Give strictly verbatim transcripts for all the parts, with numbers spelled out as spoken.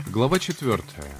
Глава четвертая.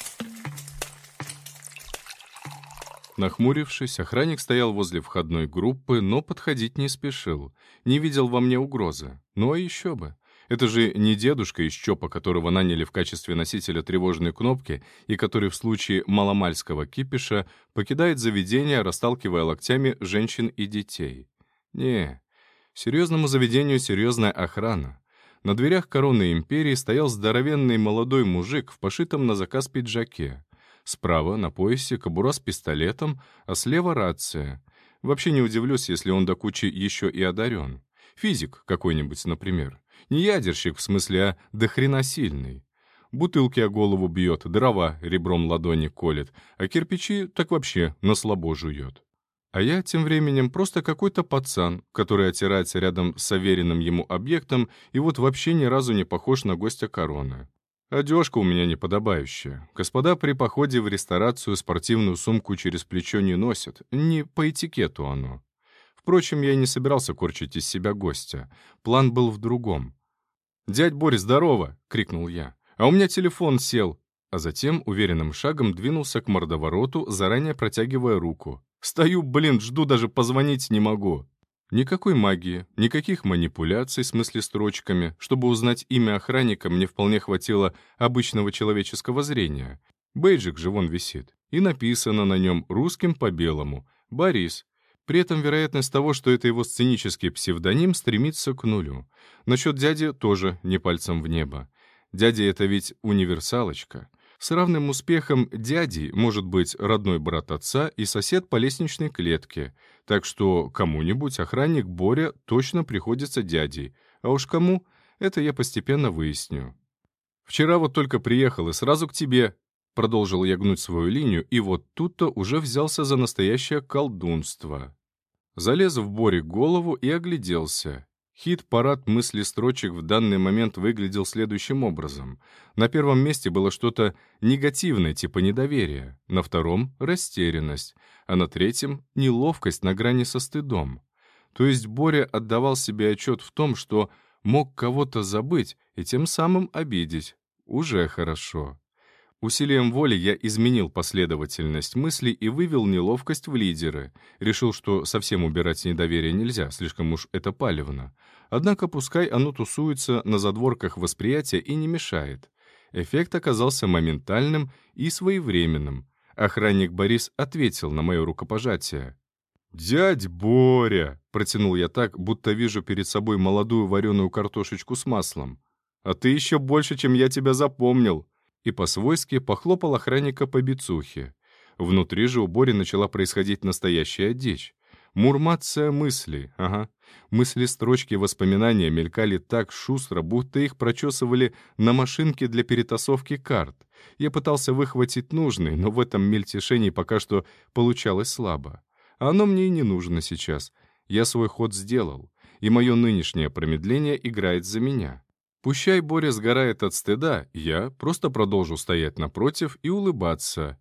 Нахмурившись, охранник стоял возле входной группы, но подходить не спешил. Не видел во мне угрозы. Ну а еще бы. Это же не дедушка из ЧОПа, которого наняли в качестве носителя тревожной кнопки и который в случае маломальского кипиша покидает заведение, расталкивая локтями женщин и детей. Не, серьезному заведению серьезная охрана. На дверях короны империи стоял здоровенный молодой мужик в пошитом на заказ пиджаке. Справа на поясе кобура с пистолетом, а слева рация. Вообще не удивлюсь, если он до кучи еще и одарен. Физик какой-нибудь, например. Не ядерщик в смысле, а дохрена сильный. Бутылки о голову бьет, дрова ребром ладони колет, а кирпичи так вообще на слабо жует. А я тем временем просто какой-то пацан, который отирается рядом с уверенным ему объектом и вот вообще ни разу не похож на гостя короны. Одежка у меня неподобающая. Господа при походе в ресторацию спортивную сумку через плечо не носят. Не по этикету оно. Впрочем, я не собирался корчить из себя гостя. План был в другом. «Дядь Борь, здорово!» — крикнул я. «А у меня телефон сел!» А затем уверенным шагом двинулся к мордовороту, заранее протягивая руку. «Стою, блин, жду, даже позвонить не могу!» Никакой магии, никаких манипуляций с мыслестрочками. Чтобы узнать имя охранника, мне вполне хватило обычного человеческого зрения. Бейджик же вон висит. И написано на нем русским по белому «Борис». При этом вероятность того, что это его сценический псевдоним, стремится к нулю. Насчет дяди тоже не пальцем в небо. Дядя — это ведь универсалочка. С равным успехом дядей может быть родной брат отца и сосед по лестничной клетке. Так что кому-нибудь охранник Боря точно приходится дядей. А уж кому, это я постепенно выясню. «Вчера вот только приехал и сразу к тебе», — продолжил я гнуть свою линию, и вот тут-то уже взялся за настоящее колдунство. Залез в Боре голову и огляделся. Хит-парад мыслестрочек в данный момент выглядел следующим образом. На первом месте было что-то негативное, типа недоверия, на втором — растерянность, а на третьем — неловкость на грани со стыдом. То есть Боря отдавал себе отчет в том, что мог кого-то забыть и тем самым обидеть. Уже хорошо. Усилием воли я изменил последовательность мыслей и вывел неловкость в лидеры. Решил, что совсем убирать недоверие нельзя, слишком уж это палевно. Однако пускай оно тусуется на задворках восприятия и не мешает. Эффект оказался моментальным и своевременным. Охранник Борис ответил на мое рукопожатие. «Дядь Боря!» — протянул я так, будто вижу перед собой молодую вареную картошечку с маслом. «А ты еще больше, чем я тебя запомнил!» И по-свойски похлопал охранника по бицухе. Внутри же у Бори начала происходить настоящая дичь. Мурмация мысли, ага. Мысли-строчки воспоминания мелькали так шустро, будто их прочесывали на машинке для перетасовки карт. Я пытался выхватить нужный, но в этом мельтешении пока что получалось слабо. А оно мне и не нужно сейчас. Я свой ход сделал, и мое нынешнее промедление играет за меня. Пущай Боря сгорает от стыда, я просто продолжу стоять напротив и улыбаться.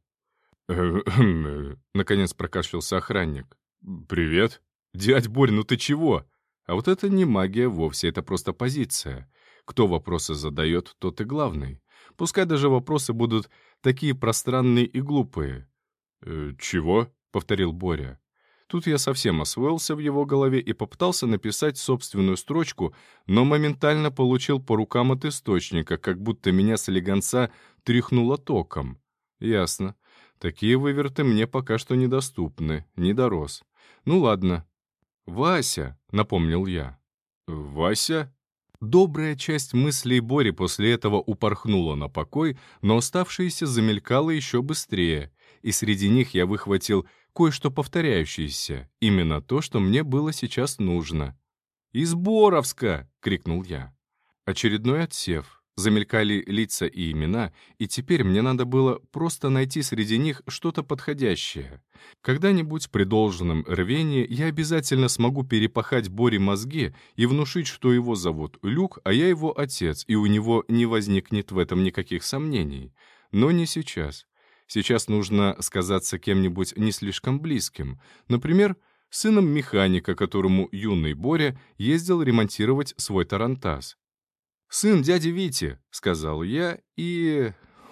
Наконец прокашлялся охранник. «Привет. Дядь Борь, ну ты чего?» А вот это не магия вовсе, это просто позиция. Кто вопросы задает, тот и главный. Пускай даже вопросы будут такие пространные и глупые. «Э, «Чего?» — повторил Боря. Тут я совсем освоился в его голове и попытался написать собственную строчку, но моментально получил по рукам от источника, как будто меня с легонца тряхнуло током. Ясно. Такие выверты мне пока что недоступны, не дорос. Ну ладно. «Вася», — напомнил я. «Вася?» Добрая часть мыслей Бори после этого упорхнула на покой, но оставшаяся замелькала еще быстрее, и среди них я выхватил кое-что повторяющееся, именно то, что мне было сейчас нужно. «Из Боровска!» — крикнул я. Очередной отсев. Замелькали лица и имена, и теперь мне надо было просто найти среди них что-то подходящее. Когда-нибудь при должном рвении я обязательно смогу перепахать Боре мозги и внушить, что его зовут Люк, а я его отец, и у него не возникнет в этом никаких сомнений. Но не сейчас. Сейчас нужно сказаться кем-нибудь не слишком близким. Например, сыном механика, которому юный Боря ездил ремонтировать свой тарантас. «Сын дяди Вити», — сказал я, и...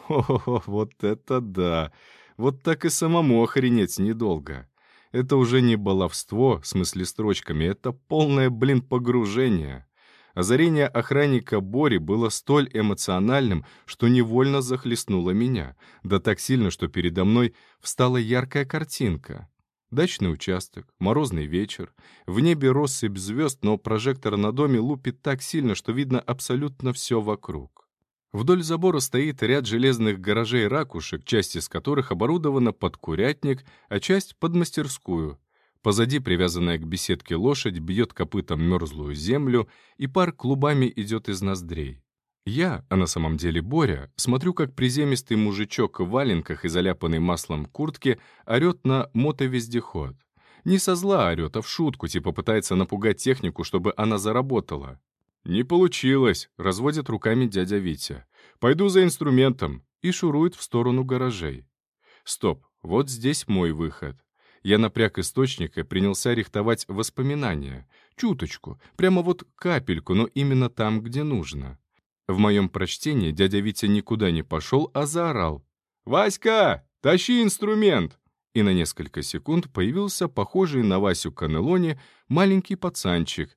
О, вот это да! Вот так и самому охренеть недолго. Это уже не баловство, в смысле строчками, это полное, блин, погружение. Озарение охранника Бори было столь эмоциональным, что невольно захлестнуло меня, да так сильно, что передо мной встала яркая картинка. Дачный участок, морозный вечер, в небе россыпь звезд, но прожектор на доме лупит так сильно, что видно абсолютно все вокруг. Вдоль забора стоит ряд железных гаражей-ракушек, часть из которых оборудована под курятник, а часть — под мастерскую. Позади, привязанная к беседке лошадь, бьет копытом мерзлую землю, и пар клубами идет из ноздрей. Я, а на самом деле Боря, смотрю, как приземистый мужичок в валенках и заляпанной маслом куртке орет на мотовездеход. Не со зла орет, а в шутку, типа пытается напугать технику, чтобы она заработала. «Не получилось», — разводит руками дядя Витя. «Пойду за инструментом», и шурует в сторону гаражей. Стоп, вот здесь мой выход. Я напряг источник и принялся рихтовать воспоминания. Чуточку, прямо вот капельку, но именно там, где нужно. В моем прочтении дядя Витя никуда не пошел, а заорал: «Васька, тащи инструмент!» И на несколько секунд появился похожий на Васю Канелони маленький пацанчик.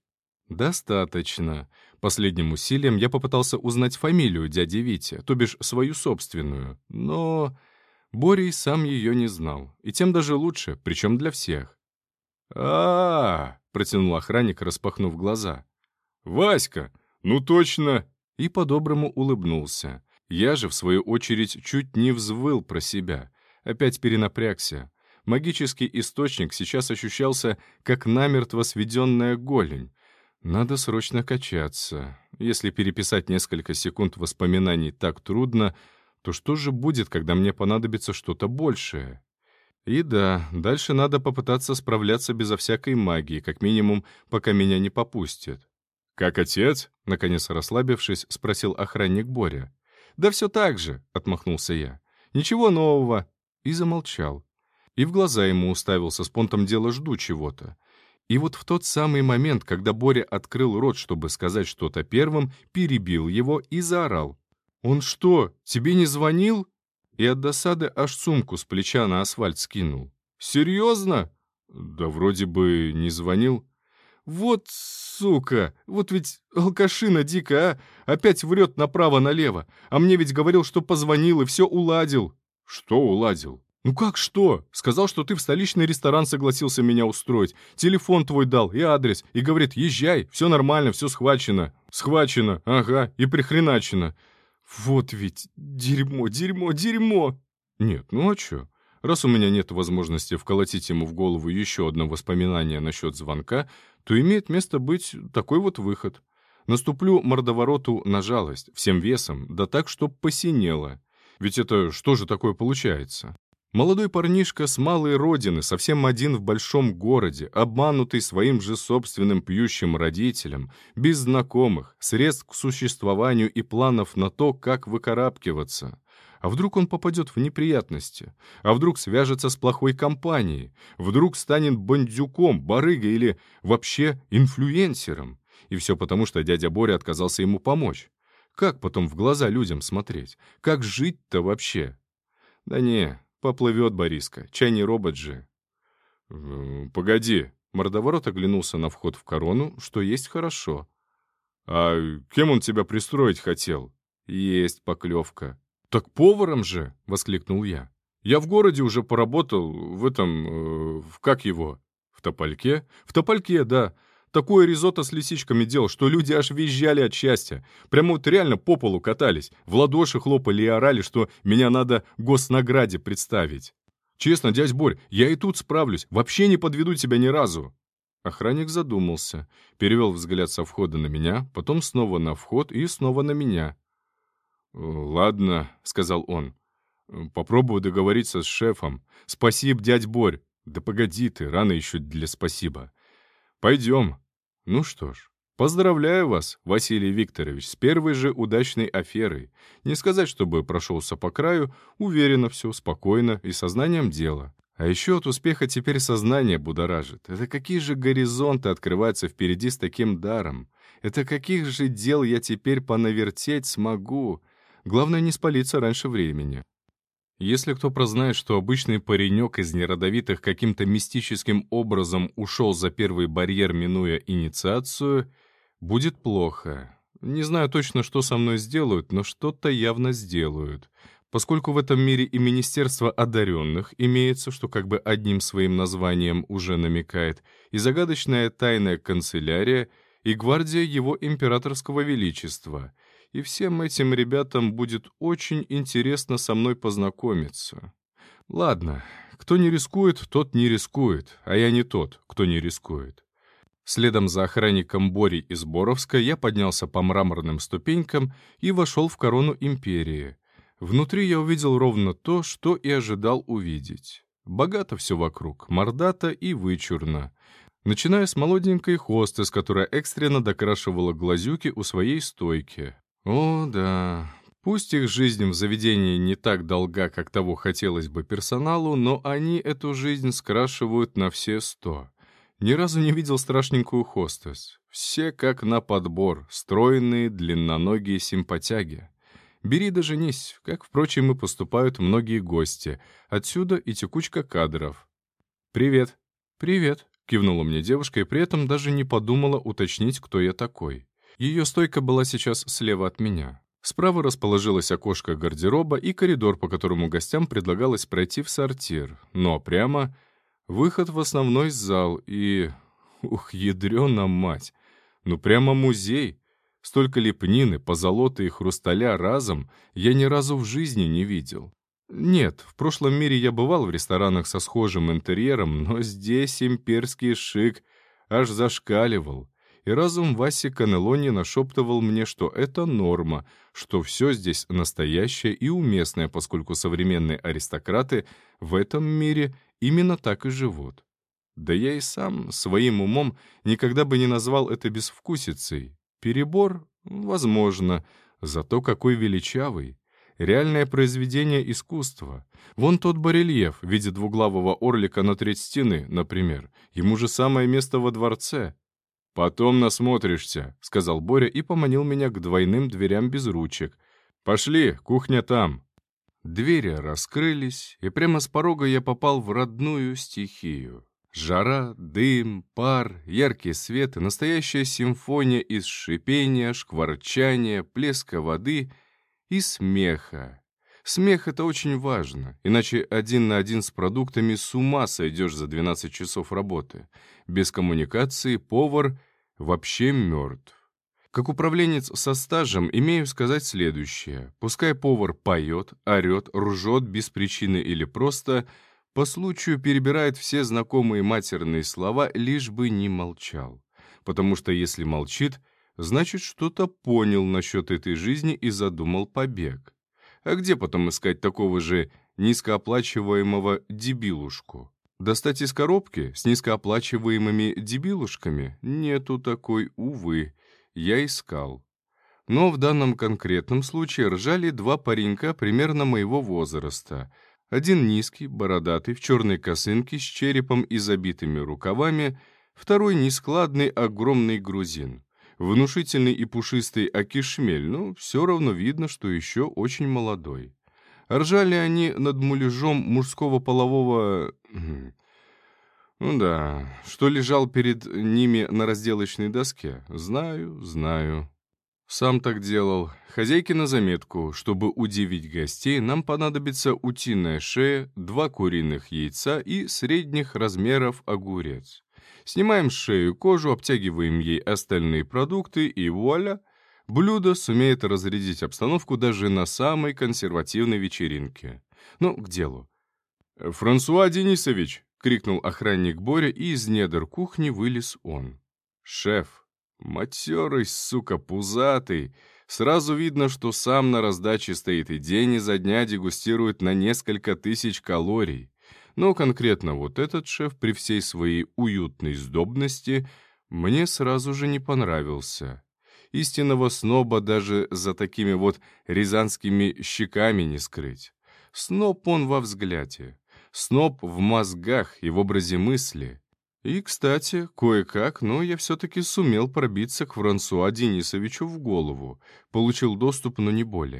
Достаточно. Последним усилием я попытался узнать фамилию дяди Вити, то бишь свою собственную, но Боря сам ее не знал, и тем даже лучше, причем для всех. а, -а, -а протянул охранник, распахнув глаза. «Васька, ну точно!» И по-доброму улыбнулся. Я же, в свою очередь, чуть не взвыл про себя. Опять перенапрягся. Магический источник сейчас ощущался, как намертво сведенная голень. Надо срочно качаться. Если переписать несколько секунд воспоминаний так трудно, то что же будет, когда мне понадобится что-то большее? И да, дальше надо попытаться справляться безо всякой магии, как минимум, пока меня не попустят. «Как отец?» — наконец расслабившись, спросил охранник Боря. «Да все так же», — отмахнулся я. «Ничего нового». И замолчал. И в глаза ему уставился, с понтом дела жду чего-то. И вот в тот самый момент, когда Боря открыл рот, чтобы сказать что-то первым, перебил его и заорал: «Он что, тебе не звонил?» И от досады аж сумку с плеча на асфальт скинул. «Серьезно?» «Да вроде бы не звонил». «Вот сука! Вот ведь алкашина дикая, а! Опять врет направо-налево. А мне ведь говорил, что позвонил и все уладил». «Что уладил?» «Ну как что? Сказал, что ты в столичный ресторан согласился меня устроить. Телефон твой дал и адрес. И говорит, езжай, все нормально, все схвачено». «Схвачено, ага, и прихреначено». «Вот ведь дерьмо, дерьмо, дерьмо!» «Нет, ну а чё? Раз у меня нет возможности вколотить ему в голову еще одно воспоминание насчет звонка, то имеет место быть такой вот выход. Наступлю мордовороту на жалость, всем весом, да так, чтоб посинело. Ведь это что же такое получается? Молодой парнишка с малой родины, совсем один в большом городе, обманутый своим же собственным пьющим родителем, без знакомых, средств к существованию и планов на то, как выкарабкиваться. А вдруг он попадет в неприятности? А вдруг свяжется с плохой компанией? Вдруг станет бандюком, барыгой или вообще инфлюенсером? И все потому, что дядя Боря отказался ему помочь. Как потом в глаза людям смотреть? Как жить-то вообще? Да не, поплывет Бориска, чай не робот же. «Погоди», — мордоворот оглянулся на вход в корону, что есть хорошо. «А кем он тебя пристроить хотел?» «Есть поклевка». «Так поваром же!» — воскликнул я. «Я в городе уже поработал в этом... Э, в как его? В Топольке?» «В Топольке, да. Такое ризотто с лисичками делал, что люди аж визжали от счастья. Прямо вот реально по полу катались, в ладоши хлопали и орали, что меня надо госнаграде представить. Честно, дядь Борь, я и тут справлюсь, вообще не подведу тебя ни разу». Охранник задумался, перевел взгляд со входа на меня, потом снова на вход и снова на меня. «Ладно», — сказал он, — «попробую договориться с шефом. Спасибо, дядь Борь». «Да погоди ты, рано еще для спасибо. Пойдем». Ну что ж, поздравляю вас, Василий Викторович, с первой же удачной аферой. Не сказать, чтобы прошелся по краю, уверенно все, спокойно и сознанием дела. А еще от успеха теперь сознание будоражит. Это какие же горизонты открываются впереди с таким даром? Это каких же дел я теперь понавертеть смогу? Главное, не спалиться раньше времени. Если кто прознает, что обычный паренек из неродовитых каким-то мистическим образом ушел за первый барьер, минуя инициацию, будет плохо. Не знаю точно, что со мной сделают, но что-то явно сделают. Поскольку в этом мире и Министерство одаренных имеется, что как бы одним своим названием уже намекает, и загадочная тайная канцелярия, и гвардия его императорского величества — и всем этим ребятам будет очень интересно со мной познакомиться. Ладно, кто не рискует, тот не рискует, а я не тот, кто не рискует. Следом за охранником Борей из Боровска я поднялся по мраморным ступенькам и вошел в корону империи. Внутри я увидел ровно то, что и ожидал увидеть. Богато все вокруг, мордато и вычурно. Начиная с молоденькой хостес, которая экстренно докрашивала глазюки у своей стойки. О, да. Пусть их жизнь в заведении не так долга, как того хотелось бы персоналу, но они эту жизнь скрашивают на все сто. Ни разу не видел страшненькую хостес. Все как на подбор, стройные, длинноногие симпатяги. Бери да женись, как, впрочем, и поступают многие гости. Отсюда и текучка кадров. «Привет». «Привет», — кивнула мне девушка и при этом даже не подумала уточнить, кто я такой. Ее стойка была сейчас слева от меня. Справа расположилось окошко гардероба и коридор, по которому гостям предлагалось пройти в сортир. Но прямо выход в основной зал и... Ух, ядрёна мать! Ну прямо музей! Столько лепнины, позолоты и хрусталя разом я ни разу в жизни не видел. Нет, в прошлом мире я бывал в ресторанах со схожим интерьером, но здесь имперский шик аж зашкаливал. И разум Васи Канелони нашептывал мне, что это норма, что все здесь настоящее и уместное, поскольку современные аристократы в этом мире именно так и живут. Да я и сам своим умом никогда бы не назвал это безвкусицей. Перебор? Возможно. Зато какой величавый. Реальное произведение искусства. Вон тот барельеф в виде двуглавого орлика на треть стены, например. Ему же самое место во дворце. «Потом насмотришься», — сказал Боря и поманил меня к двойным дверям без ручек. «Пошли, кухня там». Двери раскрылись, и прямо с порога я попал в родную стихию. Жара, дым, пар, яркий свет и настоящая симфония из шипения, шкварчания, плеска воды и смеха. Смех — это очень важно, иначе один на один с продуктами с ума сойдешь за двенадцать часов работы. Без коммуникации повар вообще мертв. Как управленец со стажем имею сказать следующее. Пускай повар поет, орет, ржет без причины или просто по случаю перебирает все знакомые матерные слова, лишь бы не молчал. Потому что если молчит, значит, что-то понял насчет этой жизни и задумал побег. А где потом искать такого же низкооплачиваемого дебилушку? Достать из коробки с низкооплачиваемыми дебилушками? Нету такой, увы. Я искал. Но в данном конкретном случае ржали два паренька примерно моего возраста. Один низкий, бородатый, в черной косынке с черепом и забитыми рукавами, второй нескладный, огромный грузин. Внушительный и пушистый акишмель, но все равно видно, что еще очень молодой. Ржали они над муляжом мужского полового... Ну да, что лежал перед ними на разделочной доске. Знаю, знаю. Сам так делал. Хозяйке на заметку. Чтобы удивить гостей, нам понадобится утиная шея, два куриных яйца и средних размеров огурец. Снимаем с шею кожу, обтягиваем ей остальные продукты, и вуаля! Блюдо сумеет разрядить обстановку даже на самой консервативной вечеринке. Ну, к делу. «Франсуа Денисович!» — крикнул охранник Боря, и из недр кухни вылез он. «Шеф! Матерый, сука, пузатый! Сразу видно, что сам на раздаче стоит и день изо дня дегустирует на несколько тысяч калорий. Но конкретно вот этот шеф при всей своей уютной сдобности мне сразу же не понравился. Истинного сноба даже за такими вот рязанскими щеками не скрыть. Сноб он во взгляде, сноб в мозгах и в образе мысли. И, кстати, кое-как, но я все-таки сумел пробиться к Франсуа Денисовичу в голову. Получил доступ, но не более.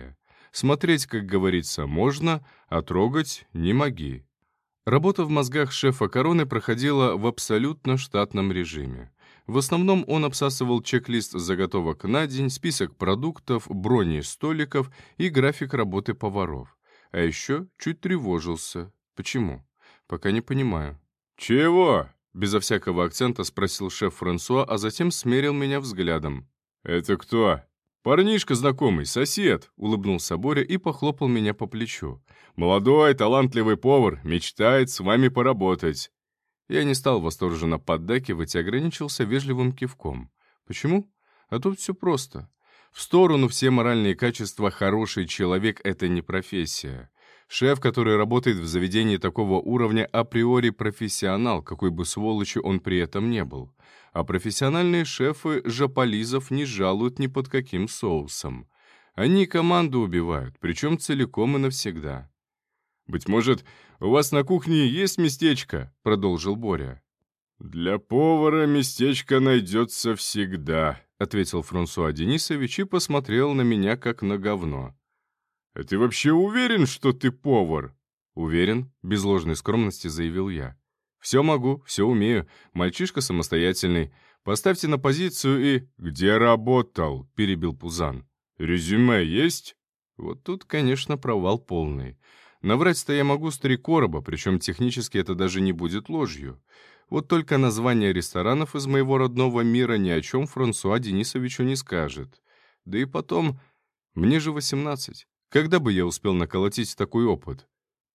Смотреть, как говорится, можно, а трогать не моги. Работа в мозгах шефа короны проходила в абсолютно штатном режиме. В основном он обсасывал чек-лист заготовок на день, список продуктов, брони столиков и график работы поваров. А еще чуть тревожился. Почему? Пока не понимаю. «Чего?» — безо всякого акцента спросил шеф Франсуа, а затем смерил меня взглядом. «Это кто?» «Парнишка знакомый, сосед», — улыбнулся Боря и похлопал меня по плечу. «Молодой, талантливый повар, мечтает с вами поработать». Я не стал восторженно поддакивать и ограничился вежливым кивком. Почему? А тут все просто. В сторону все моральные качества «хороший человек» — это не профессия. Шеф, который работает в заведении такого уровня, априори профессионал, какой бы сволочью он при этом не был. А профессиональные шефы жополизов не жалуют ни под каким соусом. Они команду убивают, причем целиком и навсегда. «Быть может, у вас на кухне есть местечко?» — продолжил Боря. «Для повара местечко найдется всегда», — ответил Франсуа Денисович и посмотрел на меня как на говно. «А ты вообще уверен, что ты повар?» «Уверен», — без ложной скромности заявил я. «Все могу, все умею. Мальчишка самостоятельный. Поставьте на позицию и...» «Где работал?» — перебил Пузан. «Резюме есть?» Вот тут, конечно, провал полный. Наврать-то я могу с три короба, причем технически это даже не будет ложью. Вот только название ресторанов из моего родного мира ни о чем Франсуа Денисовичу не скажет. Да и потом, мне же восемнадцать. Когда бы я успел наколотить такой опыт?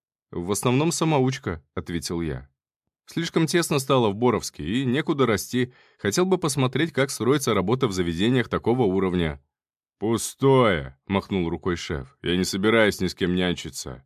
«В основном самоучка», — ответил я. «Слишком тесно стало в Боровске, и некуда расти. Хотел бы посмотреть, как строится работа в заведениях такого уровня». «Пустое», — махнул рукой шеф. «Я не собираюсь ни с кем нянчиться».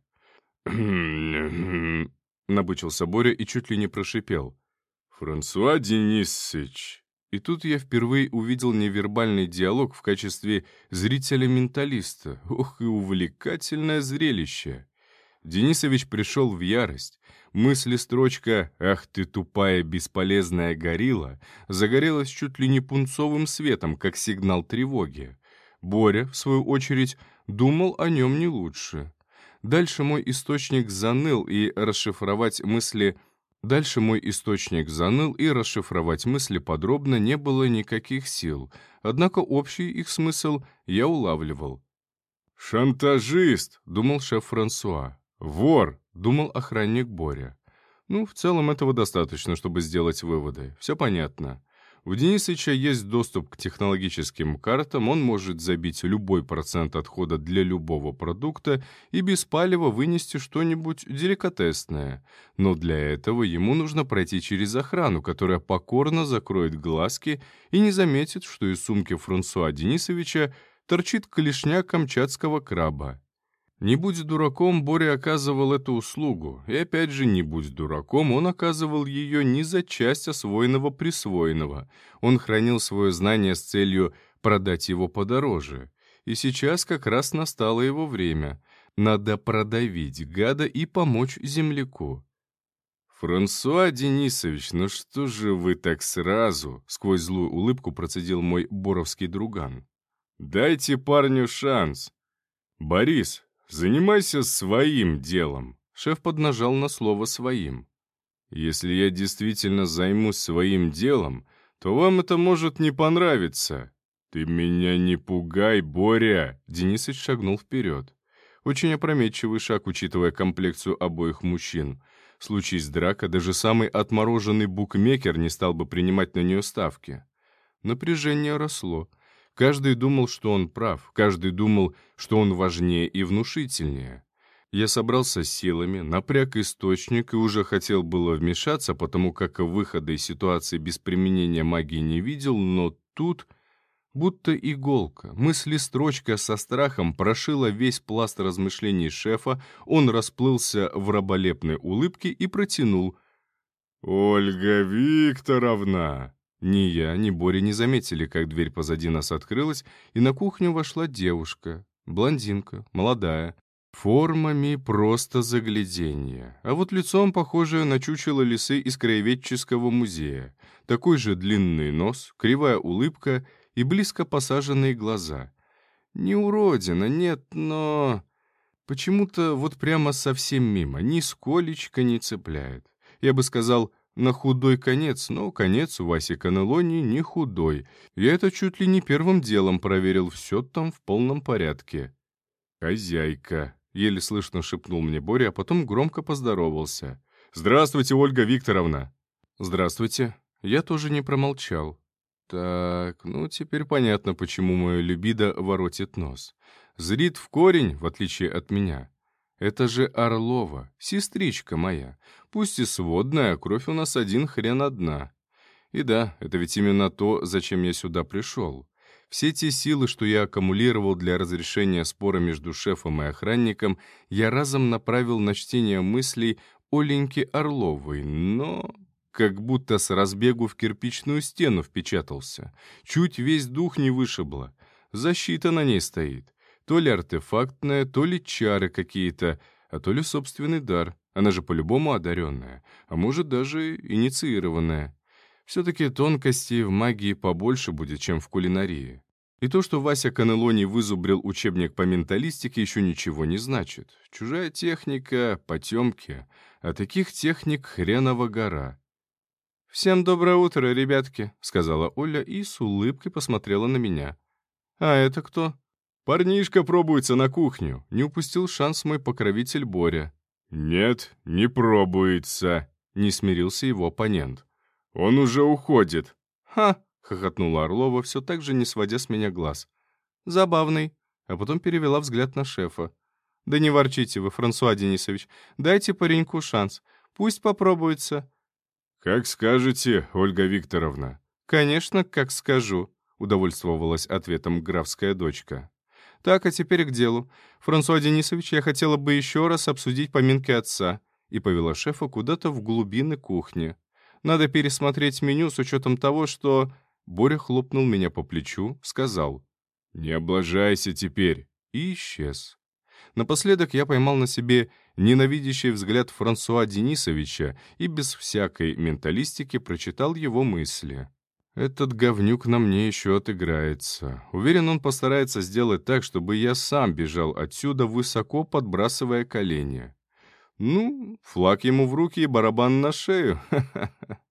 Набычился Боря и чуть ли не прошипел. «Франсуа Денисович». И тут я впервые увидел невербальный диалог в качестве зрителя-менталиста. Ох, и увлекательное зрелище. Денисович пришел в ярость. Мысли-строчка «Ах ты тупая бесполезная горилла» загорелась чуть ли не пунцовым светом, как сигнал тревоги. Боря, в свою очередь, думал о нем не лучше. Дальше мой источник заныл, и расшифровать мысли... Дальше мой источник заныл, и расшифровать мысли подробно не было никаких сил, однако общий их смысл я улавливал. «Шантажист», — думал шеф Франсуа. «Вор», — думал охранник Боря. Ну, в целом этого достаточно, чтобы сделать выводы. Все понятно. У Денисыча есть доступ к технологическим картам, он может забить любой процент отхода для любого продукта и без палева вынести что-нибудь деликатесное. Но для этого ему нужно пройти через охрану, которая покорно закроет глазки и не заметит, что из сумки Франсуа Денисовича торчит клешня камчатского краба. Не будь дураком, Боря оказывал эту услугу, и опять же, не будь дураком, он оказывал ее не за часть освоенного-присвоенного. Он хранил свое знание с целью продать его подороже. И сейчас как раз настало его время. Надо продавить гада и помочь земляку. «Франсуа Денисович, ну что же вы так сразу?» — сквозь злую улыбку процедил мой боровский друган. «Дайте парню шанс. Борис, занимайся своим делом». Шеф поднажал на слово «своим». «Если я действительно займусь своим делом, то вам это может не понравиться». «Ты меня не пугай, Боря!» Денисыч шагнул вперед. Очень опрометчивый шаг, учитывая комплекцию обоих мужчин. Случись драка, даже самый отмороженный букмекер не стал бы принимать на нее ставки. Напряжение росло. Каждый думал, что он прав, каждый думал, что он важнее и внушительнее. Я собрался с силами, напряг источник и уже хотел было вмешаться, потому как выхода из ситуации без применения магии не видел, но тут, будто иголка, мысли-строчка со страхом прошила весь пласт размышлений шефа, он расплылся в раболепной улыбке и протянул: «Ольга Викторовна!» Ни я, ни Боря не заметили, как дверь позади нас открылась, и на кухню вошла девушка, блондинка, молодая, формами просто загляденье, а вот лицом похожее на чучело лисы из краеведческого музея, такой же длинный нос, кривая улыбка и близко посаженные глаза. Не уродина, нет, но... Почему-то вот прямо совсем мимо, нисколечко не цепляет. Я бы сказал, на худой конец, но конец у Васи Канелони не худой. Я это чуть ли не первым делом проверил, все там в полном порядке. «Хозяйка», — еле слышно шепнул мне Боря, а потом громко поздоровался. «Здравствуйте, Ольга Викторовна!» «Здравствуйте». Я тоже не промолчал. Так, ну теперь понятно, почему мое либидо воротит нос. Зрит в корень, в отличие от меня. Это же Орлова, сестричка моя. Пусть и сводная, а кровь у нас один хрен одна. И да, это ведь именно то, зачем я сюда пришел. Все те силы, что я аккумулировал для разрешения спора между шефом и охранником, я разом направил на чтение мыслей Оленьки Орловой, но... как будто с разбегу в кирпичную стену впечатался. Чуть весь дух не вышибло. Защита на ней стоит. То ли артефактная, то ли чары какие-то, а то ли собственный дар. Она же по-любому одаренная, а может даже инициированная. Все-таки тонкостей в магии побольше будет, чем в кулинарии. И то, что Вася Канелони вызубрил учебник по менталистике, еще ничего не значит. Чужая техника, потемки, а таких техник хренова гора. «Всем доброе утро, ребятки», — сказала Оля и с улыбкой посмотрела на меня. «А это кто?» «Парнишка пробуется на кухню», — не упустил шанс мой покровитель Боря. «Нет, не пробуется», — не смирился его оппонент. «Он уже уходит». «Ха!» — хохотнула Орлова, все так же не сводя с меня глаз. «Забавный», а потом перевела взгляд на шефа. «Да не ворчите вы, Франсуа Денисович, дайте пареньку шанс, пусть попробуется». «Как скажете, Ольга Викторовна». «Конечно, как скажу», — удовольствовалась ответом графская дочка. «Так, а теперь к делу. Франсуа Денисович, я хотела бы еще раз обсудить поминки отца», и повела шефа куда-то в глубины кухни. «Надо пересмотреть меню с учетом того, что...» Боря хлопнул меня по плечу, сказал «Не облажайся теперь» и исчез. Напоследок я поймал на себе ненавидящий взгляд Франсуа Денисовича и без всякой менталистики прочитал его мысли. Этот говнюк на мне еще отыграется. Уверен, он постарается сделать так, чтобы я сам бежал отсюда, высоко подбрасывая колени. Ну, флаг ему в руки и барабан на шею. Ха-ха-ха.